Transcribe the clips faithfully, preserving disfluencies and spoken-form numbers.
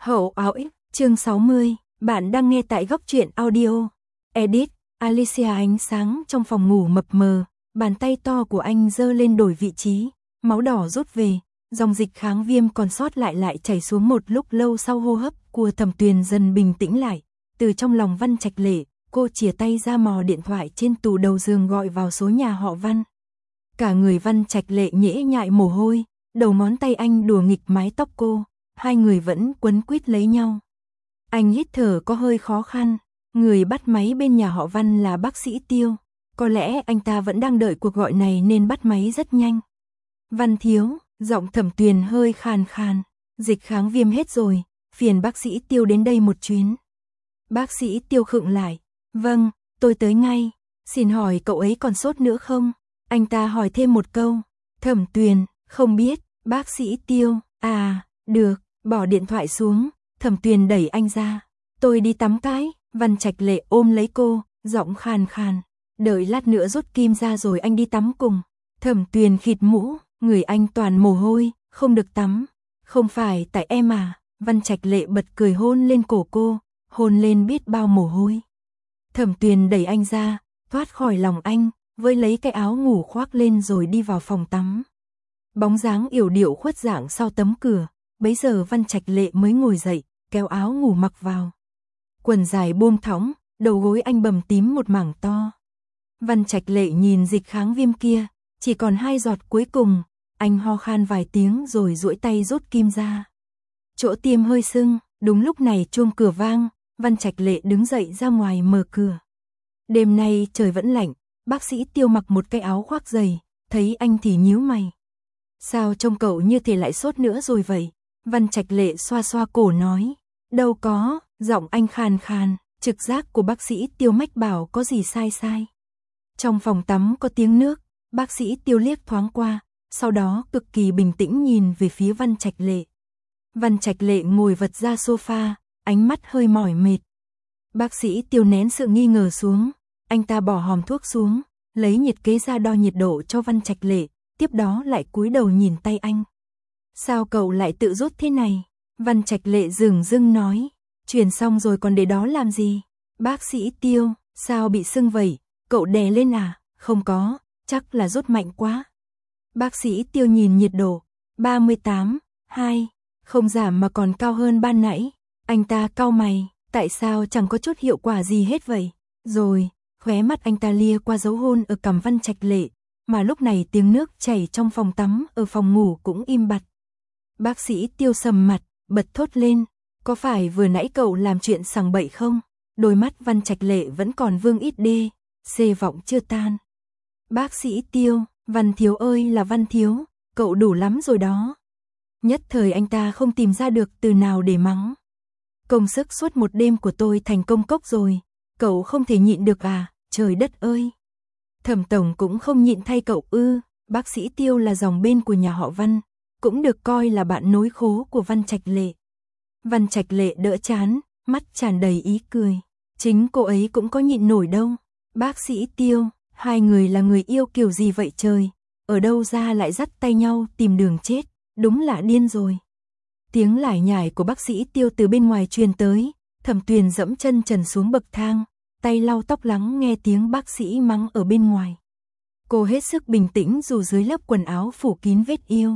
Hậu áo ích, chương sáu mươi, bạn đang nghe tại Góc Truyện Audio. Edit, Alicia. Ánh sáng trong phòng ngủ mập mờ, bàn tay to của anh giơ lên đổi vị trí, máu đỏ rút về, dòng dịch kháng viêm còn sót lại lại chảy xuống. Một lúc lâu sau, hô hấp của Thẩm Tuyền dần bình tĩnh lại, từ trong lòng Văn Trạch Lệ, cô chìa tay ra mò điện thoại trên tủ đầu giường gọi vào số nhà họ Văn. Cả người Văn Trạch Lệ nhễ nhại mồ hôi, đầu ngón tay anh đùa nghịch mái tóc cô, hai người vẫn quấn quýt lấy nhau. Anh hít thở có hơi khó khăn, người bắt máy bên nhà họ Văn là bác sĩ Tiêu, có lẽ anh ta vẫn đang đợi cuộc gọi này nên bắt máy rất nhanh. Văn thiếu, giọng Thẩm Tuyền hơi khàn khàn, dịch kháng viêm hết rồi, phiền bác sĩ Tiêu đến đây một chuyến. Bác sĩ Tiêu khựng lại, vâng, tôi tới ngay, xin hỏi cậu ấy còn sốt nữa không? Anh ta hỏi thêm một câu. Thẩm Tuyền, không biết. Bác sĩ Tiêu, à, được, bỏ điện thoại xuống. Thẩm Tuyền đẩy anh ra. Tôi đi tắm cái. Văn Trạch Lệ ôm lấy cô, giọng khàn khàn. Đợi lát nữa rút kim ra rồi anh đi tắm cùng. Thẩm Tuyền khịt mũ, người anh toàn mồ hôi, không được tắm. Không phải tại em à? Văn Trạch Lệ bật cười hôn lên cổ cô, hôn lên biết bao mồ hôi. Thẩm Tuyền đẩy anh ra, thoát khỏi lòng anh, với lấy cái áo ngủ khoác lên rồi đi vào phòng tắm. Bóng dáng yểu điệu khuất dạng sau tấm cửa, bấy giờ Văn Trạch Lệ mới ngồi dậy, kéo áo ngủ mặc vào. Quần dài buông thõng, đầu gối anh bầm tím một mảng to. Văn Trạch Lệ nhìn dịch kháng viêm kia, chỉ còn hai giọt cuối cùng, anh ho khan vài tiếng rồi duỗi tay rút kim ra. Chỗ tiêm hơi sưng, đúng lúc này chuông cửa vang, Văn Trạch Lệ đứng dậy ra ngoài mở cửa. Đêm nay trời vẫn lạnh, bác sĩ Tiêu mặc một cái áo khoác dày, thấy anh thì nhíu mày. Sao trông cậu như thể lại sốt nữa rồi vậy? Văn Trạch Lệ xoa xoa cổ nói. Đâu có, giọng anh khàn khàn, trực giác của bác sĩ Tiêu mách bảo có gì sai sai. Trong phòng tắm có tiếng nước, bác sĩ Tiêu liếc thoáng qua, sau đó cực kỳ bình tĩnh nhìn về phía Văn Trạch Lệ. Văn Trạch Lệ ngồi vật ra sofa, ánh mắt hơi mỏi mệt. Bác sĩ Tiêu nén sự nghi ngờ xuống, anh ta bỏ hòm thuốc xuống, lấy nhiệt kế ra đo nhiệt độ cho Văn Trạch Lệ, tiếp đó lại cúi đầu nhìn tay anh. Sao cậu lại tự rút thế này? Văn Trạch Lệ dửng dưng nói, truyền xong rồi còn để đó làm gì? Bác sĩ Tiêu, sao bị sưng vậy? Cậu đè lên à? Không có, chắc là rút mạnh quá. Bác sĩ Tiêu nhìn nhiệt độ, ba mươi tám, hai, không giảm mà còn cao hơn ban nãy. Anh ta cau mày, tại sao chẳng có chút hiệu quả gì hết vậy? Rồi, khóe mắt anh ta lia qua dấu hôn ở cằm Văn Trạch Lệ, mà lúc này tiếng nước chảy trong phòng tắm ở phòng ngủ cũng im bặt. Bác sĩ Tiêu sầm mặt, bật thốt lên, có phải vừa nãy cậu làm chuyện sằng bậy không? Đôi mắt Văn Trạch Lệ vẫn còn vương ít đê, xê vọng chưa tan. Bác sĩ Tiêu, Văn thiếu ơi là Văn thiếu, cậu đủ lắm rồi đó. Nhất thời anh ta không tìm ra được từ nào để mắng. Công sức suốt một đêm của tôi thành công cốc rồi, cậu không thể nhịn được à, trời đất ơi. Thẩm tổng cũng không nhịn thay cậu ư? Bác sĩ Tiêu là dòng bên của nhà họ Văn, cũng được coi là bạn nối khố của Văn Trạch Lệ. Văn Trạch Lệ đỡ chán, mắt tràn đầy ý cười. Chính cô ấy cũng có nhịn nổi đâu. Bác sĩ Tiêu, hai người là người yêu kiểu gì vậy trời? Ở đâu ra lại dắt tay nhau tìm đường chết, đúng là điên rồi. Tiếng lải nhải của bác sĩ Tiêu từ bên ngoài truyền tới, Thẩm Tuyền dẫm chân trần xuống bậc thang, tay lau tóc lắng nghe tiếng bác sĩ mắng ở bên ngoài. Cô hết sức bình tĩnh dù dưới lớp quần áo phủ kín vết yêu.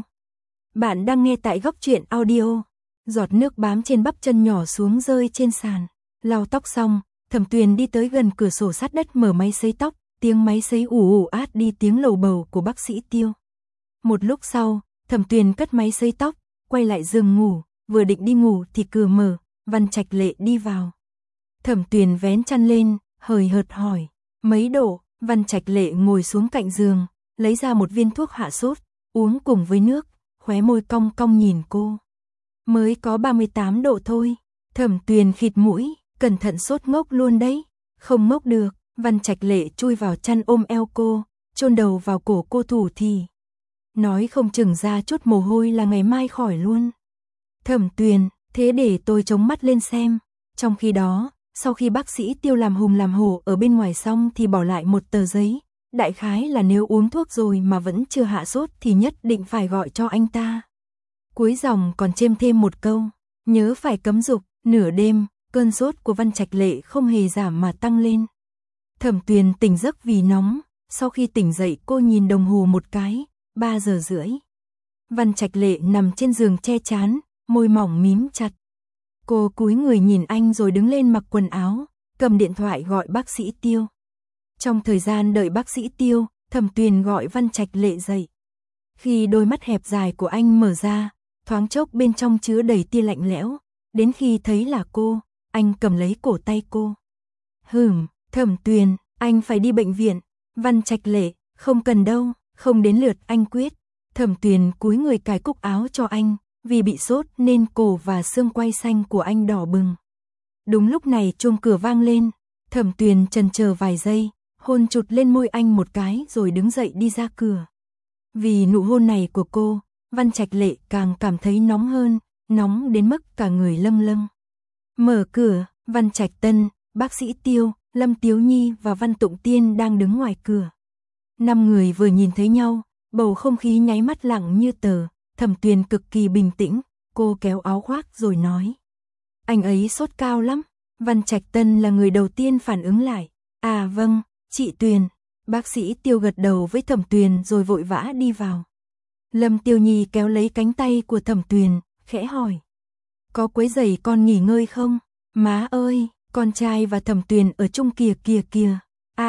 Bạn đang nghe tại Góc Truyện Audio. Giọt nước bám trên bắp chân nhỏ xuống rơi trên sàn. Lau tóc xong, Thẩm Tuyền đi tới gần cửa sổ sát đất mở máy sấy tóc, tiếng máy sấy ù ù át đi tiếng lầu bầu của bác sĩ Tiêu. Một lúc sau, Thẩm Tuyền cất máy sấy tóc, quay lại giường ngủ, vừa định đi ngủ thì cửa mở, Văn Trạch Lệ đi vào. Thẩm Tuyền vén chăn lên, hời hợt hỏi, mấy độ? Văn Trạch Lệ ngồi xuống cạnh giường, lấy ra một viên thuốc hạ sốt, uống cùng với nước, khóe môi cong cong nhìn cô. Mới có ba mươi tám độ thôi. Thẩm Tuyền khịt mũi, cẩn thận sốt ngốc luôn đấy. Không ngốc được. Văn Trạch Lệ chui vào chăn ôm eo cô, chôn đầu vào cổ cô thủ thì. Nói không chừng ra chút mồ hôi là ngày mai khỏi luôn. Thẩm Tuyền, thế để tôi chống mắt lên xem. Trong khi đó, sau khi bác sĩ Tiêu làm hùng làm hổ ở bên ngoài xong thì bỏ lại một tờ giấy. Đại khái là nếu uống thuốc rồi mà vẫn chưa hạ sốt thì nhất định phải gọi cho anh ta. Cuối dòng còn chêm thêm một câu, Nhớ phải cấm dục, nửa đêm, cơn sốt của Văn Trạch Lệ không hề giảm mà tăng lên. Thẩm Tuyền tỉnh giấc vì nóng, sau khi tỉnh dậy cô nhìn đồng hồ một cái, ba giờ rưỡi. Văn Trạch Lệ nằm trên giường che chán, môi mỏng mím chặt. Cô cúi người nhìn anh rồi đứng lên mặc quần áo, cầm điện thoại gọi bác sĩ Tiêu. Trong thời gian đợi bác sĩ Tiêu, Thẩm Tuyền gọi Văn Trạch Lệ dậy. Khi đôi mắt hẹp dài của anh mở ra, thoáng chốc bên trong chứa đầy tia lạnh lẽo, đến khi thấy là cô, anh cầm lấy cổ tay cô. Hừm, Thẩm Tuyền, anh phải đi bệnh viện. Văn Trạch Lệ, không cần đâu, không đến lượt anh quyết. Thẩm Tuyền cúi người cài cúc áo cho anh, vì bị sốt nên cổ và xương quai xanh của anh đỏ bừng. Đúng lúc này chuông cửa vang lên, Thẩm Tuyền chần chờ vài giây, hôn chụt lên môi anh một cái rồi đứng dậy đi ra cửa. Vì nụ hôn này của cô, Văn Trạch Lệ càng cảm thấy nóng hơn, nóng đến mức cả người lâng lâng. Mở cửa, Văn Trạch Tân, bác sĩ Tiêu, Lâm Tiếu Nhi và Văn Tụng Tiên đang đứng ngoài cửa. Năm người vừa nhìn thấy nhau, bầu không khí nháy mắt lặng như tờ. Thẩm Tuyền cực kỳ bình tĩnh, cô kéo áo khoác rồi nói. Anh ấy sốt cao lắm. Văn Trạch Tân là người đầu tiên phản ứng lại. À vâng, chị Tuyền. Bác sĩ Tiêu gật đầu với Thẩm Tuyền rồi vội vã đi vào. Lâm Tiêu Nhi kéo lấy cánh tay của Thẩm Tuyền, khẽ hỏi. Có quấy rầy con nghỉ ngơi không? Má ơi, con trai và Thẩm Tuyền ở chung kìa kìa kìa. À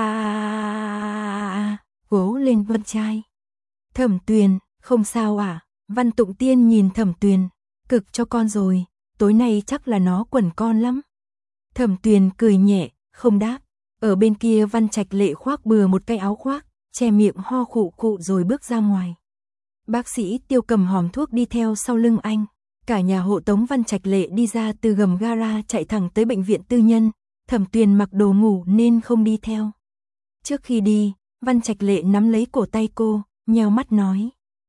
à à à, gố lên con trai. Thẩm Tuyền, không sao à? Văn Tụng Tiên nhìn Thẩm Tuyền, cực cho con rồi, tối nay chắc là nó quẩn con lắm. Thẩm Tuyền cười nhẹ, không đáp. Ở bên kia Văn Trạch Lệ khoác bừa một cái áo khoác, che miệng ho khụ khụ rồi bước ra ngoài. Bác sĩ Tiêu cầm hòm thuốc đi theo sau lưng anh. Cả nhà hộ tống Văn Trạch Lệ đi ra từ gầm gara chạy thẳng tới bệnh viện tư nhân. Thẩm Tuyền mặc đồ ngủ nên không đi theo. Trước khi đi, Văn Trạch Lệ nắm lấy cổ tay cô, nheo mắt nói.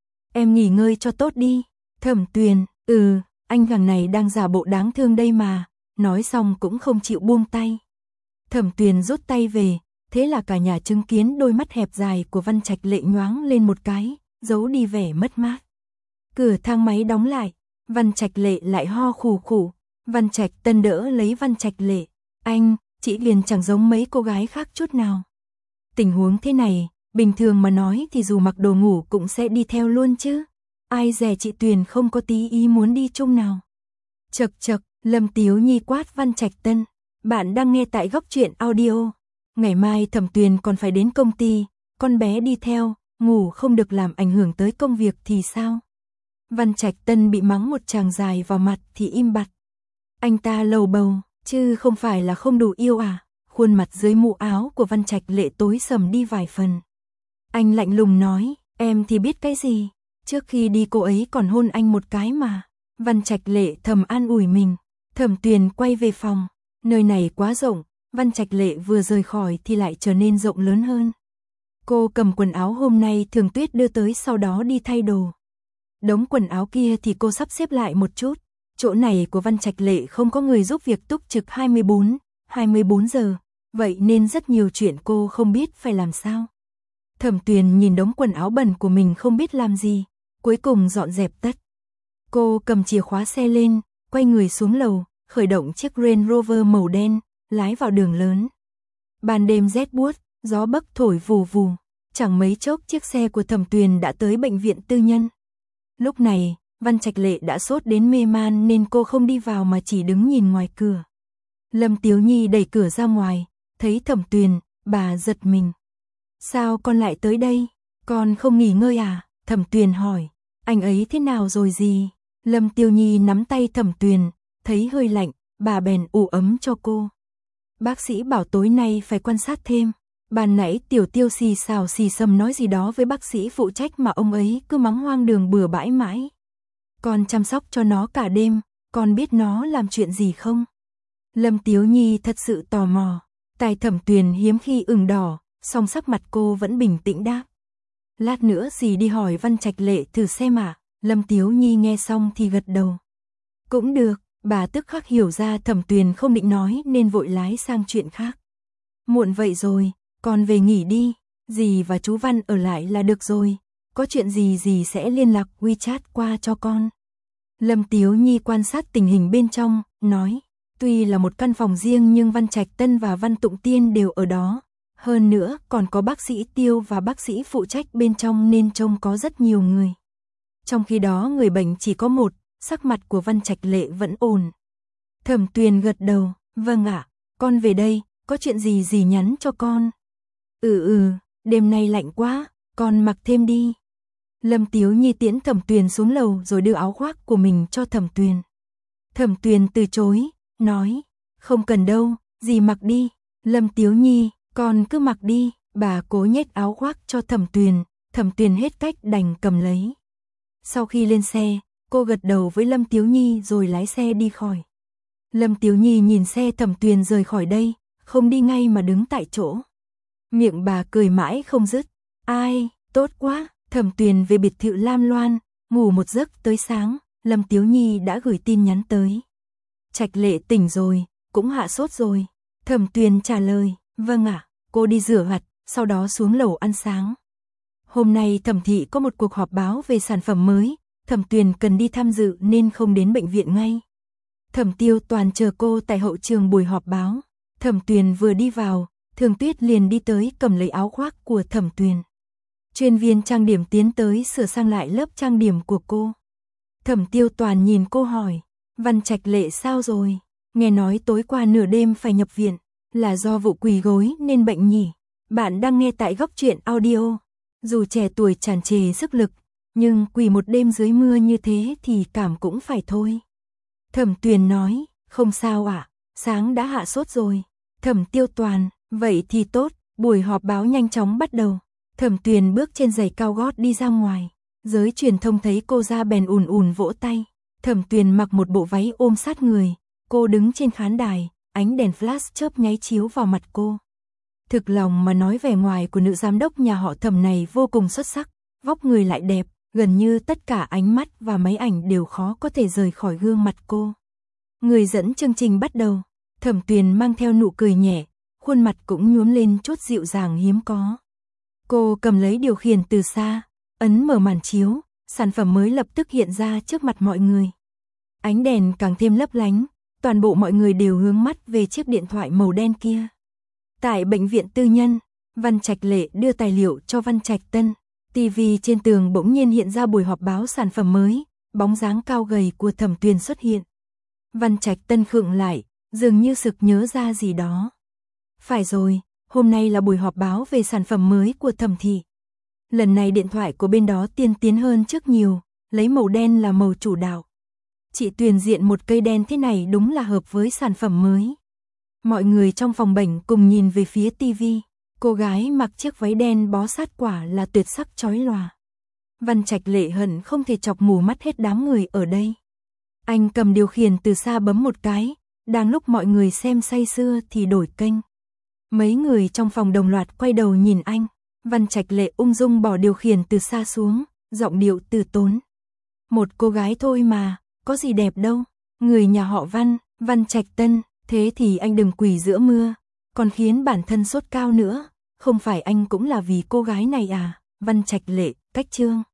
Em nghỉ ngơi cho tốt đi. Thẩm Tuyền, ừ, anh thằng này đang giả bộ đáng thương đây mà. Nói xong cũng không chịu buông tay. Thẩm Tuyền rút tay về, thế là cả nhà chứng kiến đôi mắt hẹp dài của Văn Trạch Lệ nhoáng lên một cái, giấu đi vẻ mất mát. Cửa thang máy đóng lại, Văn Trạch Lệ lại ho khù khù. Văn Trạch Tân đỡ lấy Văn Trạch Lệ. Anh, chị liền chẳng giống mấy cô gái khác chút nào. Tình huống thế này, bình thường mà nói thì dù mặc đồ ngủ cũng sẽ đi theo luôn chứ. Ai dè chị Tuyền không có tí ý muốn đi chung nào. Chật chật, Lâm Tiếu Nhi quát Văn Trạch Tân. Bạn đang nghe tại Góc Truyện Audio. Ngày mai Thẩm Tuyền còn phải đến công ty, con bé đi theo, ngủ không được làm ảnh hưởng tới công việc thì sao? Văn Trạch Tân bị mắng một tràng dài vào mặt thì im bặt. Anh ta lầu bầu, chứ không phải là không đủ yêu à? Khuôn mặt dưới mũ áo của Văn Trạch Lệ tối sầm đi vài phần. Anh lạnh lùng nói, em thì biết cái gì? Trước khi đi cô ấy còn hôn anh một cái mà. Văn Trạch Lệ thầm an ủi mình. Thẩm Tuyền quay về phòng. Nơi này quá rộng, Văn Trạch Lệ vừa rời khỏi thì lại trở nên rộng lớn hơn. Cô cầm quần áo hôm nay Thường Tuyết đưa tới sau đó đi thay đồ. Đống quần áo kia thì cô sắp xếp lại một chút. Chỗ này của Văn Trạch Lệ không có người giúp việc túc trực hai mươi bốn, hai mươi bốn giờ, vậy nên rất nhiều chuyện cô không biết phải làm sao. Thẩm Tuyền nhìn đống quần áo bẩn của mình không biết làm gì, cuối cùng dọn dẹp tất. Cô cầm chìa khóa xe lên, quay người xuống lầu, khởi động chiếc Range Rover màu đen, lái vào đường lớn. Ban đêm rét buốt, gió bấc thổi vù vù, chẳng mấy chốc chiếc xe của Thẩm Tuyền đã tới bệnh viện tư nhân. Lúc này, Văn Trạch Lệ đã sốt đến mê man nên cô không đi vào mà chỉ đứng nhìn ngoài cửa. Lâm Tiếu Nhi đẩy cửa ra ngoài, thấy Thẩm Tuyền, bà giật mình. Sao con lại tới đây? Con không nghỉ ngơi à? Thẩm Tuyền hỏi. Anh ấy thế nào rồi gì? Lâm Tiếu Nhi nắm tay Thẩm Tuyền, thấy hơi lạnh, bà bèn ủ ấm cho cô. Bác sĩ bảo tối nay phải quan sát thêm. Ban nãy Tiểu Tiêu xì xào xì xầm nói gì đó với bác sĩ phụ trách mà ông ấy cứ mắng hoang đường bừa bãi mãi. Con chăm sóc cho nó cả đêm, con biết nó làm chuyện gì không? Lâm Tiếu Nhi thật sự tò mò. Tai Thẩm Tuyền hiếm khi ửng đỏ, song sắc mặt cô vẫn bình tĩnh đáp. Lát nữa dì đi hỏi Văn Trạch Lệ thử xem ạ. Lâm Tiếu Nhi nghe xong thì gật đầu. Cũng được, bà tức khắc hiểu ra Thẩm Tuyền không định nói nên vội lái sang chuyện khác. Muộn vậy rồi, con về nghỉ đi, dì và chú Văn ở lại là được rồi. Có chuyện gì dì sẽ liên lạc WeChat qua cho con. Lâm Tiếu Nhi quan sát tình hình bên trong, nói, tuy là một căn phòng riêng nhưng Văn Trạch Tân và Văn Tụng Tiên đều ở đó. Hơn nữa, còn có bác sĩ Tiêu và bác sĩ phụ trách bên trong nên trông có rất nhiều người. Trong khi đó người bệnh chỉ có một, sắc mặt của Văn Trạch Lệ vẫn ổn. Thẩm Tuyền gật đầu, vâng ạ, con về đây, có chuyện gì gì nhắn cho con. Ừ ừ, đêm nay lạnh quá, con mặc thêm đi. Lâm Tiếu Nhi tiễn Thẩm Tuyền xuống lầu rồi đưa áo khoác của mình cho Thẩm Tuyền. Thẩm Tuyền từ chối, nói, không cần đâu, dì mặc đi. Lâm Tiếu Nhi, con cứ mặc đi, bà cố nhét áo khoác cho Thẩm Tuyền, Thẩm Tuyền hết cách đành cầm lấy. Sau khi lên xe, cô gật đầu với Lâm Tiếu Nhi rồi lái xe đi khỏi. Lâm Tiếu Nhi nhìn xe Thẩm Tuyền rời khỏi đây, không đi ngay mà đứng tại chỗ. Miệng bà cười mãi không dứt, ai, tốt quá. Thẩm Tuyền về biệt thự Lam Loan, ngủ một giấc tới sáng, Lâm Tiếu Nhi đã gửi tin nhắn tới. Trạch Lệ tỉnh rồi, cũng hạ sốt rồi. Thẩm Tuyền trả lời, vâng ạ, cô đi rửa mặt, sau đó xuống lầu ăn sáng. Hôm nay Thẩm thị có một cuộc họp báo về sản phẩm mới, Thẩm Tuyền cần đi tham dự nên không đến bệnh viện ngay. Thẩm Tiêu Toàn chờ cô tại hậu trường buổi họp báo. Thẩm Tuyền vừa đi vào, Thường Tuyết liền đi tới cầm lấy áo khoác của Thẩm Tuyền. Chuyên viên trang điểm tiến tới sửa sang lại lớp trang điểm của cô. Thẩm Tiêu Toàn nhìn cô hỏi, Văn Trạch Lệ sao rồi? Nghe nói tối qua nửa đêm phải nhập viện, là do vụ quỳ gối nên bệnh nhỉ? Bạn đang nghe tại Góc Truyện Audio. Dù trẻ tuổi tràn trề sức lực, nhưng quỳ một đêm dưới mưa như thế thì cảm cũng phải thôi. Thẩm Tuyền nói, không sao ạ, à, sáng đã hạ sốt rồi. Thẩm Tiêu Toàn, vậy thì tốt, buổi họp báo nhanh chóng bắt đầu. Thẩm Tuyền bước trên giày cao gót đi ra ngoài. Giới truyền thông thấy cô ra bèn ùn ùn vỗ tay. Thẩm Tuyền mặc một bộ váy ôm sát người. Cô đứng trên khán đài, ánh đèn flash chớp nháy chiếu vào mặt cô. Thực lòng mà nói vẻ ngoài của nữ giám đốc nhà họ Thẩm này vô cùng xuất sắc. Vóc người lại đẹp, gần như tất cả ánh mắt và máy ảnh đều khó có thể rời khỏi gương mặt cô. Người dẫn chương trình bắt đầu. Thẩm Tuyền mang theo nụ cười nhẹ, khuôn mặt cũng nhuốm lên chút dịu dàng hiếm có. Cô cầm lấy điều khiển từ xa, ấn mở màn chiếu, sản phẩm mới lập tức hiện ra trước mặt mọi người. Ánh đèn càng thêm lấp lánh, toàn bộ mọi người đều hướng mắt về chiếc điện thoại màu đen kia. Tại bệnh viện tư nhân, Văn Trạch Lệ đưa tài liệu cho Văn Trạch Tân. ti vi trên tường bỗng nhiên hiện ra buổi họp báo sản phẩm mới, bóng dáng cao gầy của Thẩm Tuyền xuất hiện. Văn Trạch Tân khựng lại, dường như sực nhớ ra gì đó. Phải rồi, hôm nay là buổi họp báo về sản phẩm mới của Thẩm thị. Lần này điện thoại của bên đó tiên tiến hơn trước nhiều, lấy màu đen là màu chủ đạo. Chị Tuyền diện một cây đen thế này đúng là hợp với sản phẩm mới. Mọi người trong phòng bệnh cùng nhìn về phía ti vi. Cô gái mặc chiếc váy đen bó sát quả là tuyệt sắc chói lòa. Văn Trạch Lệ hận không thể chọc mù mắt hết đám người ở đây. Anh cầm điều khiển từ xa bấm một cái, đang lúc mọi người xem say sưa thì đổi kênh. Mấy người trong phòng đồng loạt quay đầu nhìn anh. Văn Trạch Lệ ung dung bỏ điều khiển từ xa xuống, giọng điệu từ tốn. Một cô gái thôi mà, có gì đẹp đâu. Người nhà họ Văn, Văn Trạch Tân, thế thì anh đừng quỳ giữa mưa, còn khiến bản thân sốt cao nữa. Không phải anh cũng là vì cô gái này à? Văn Trạch Lệ, cách chương.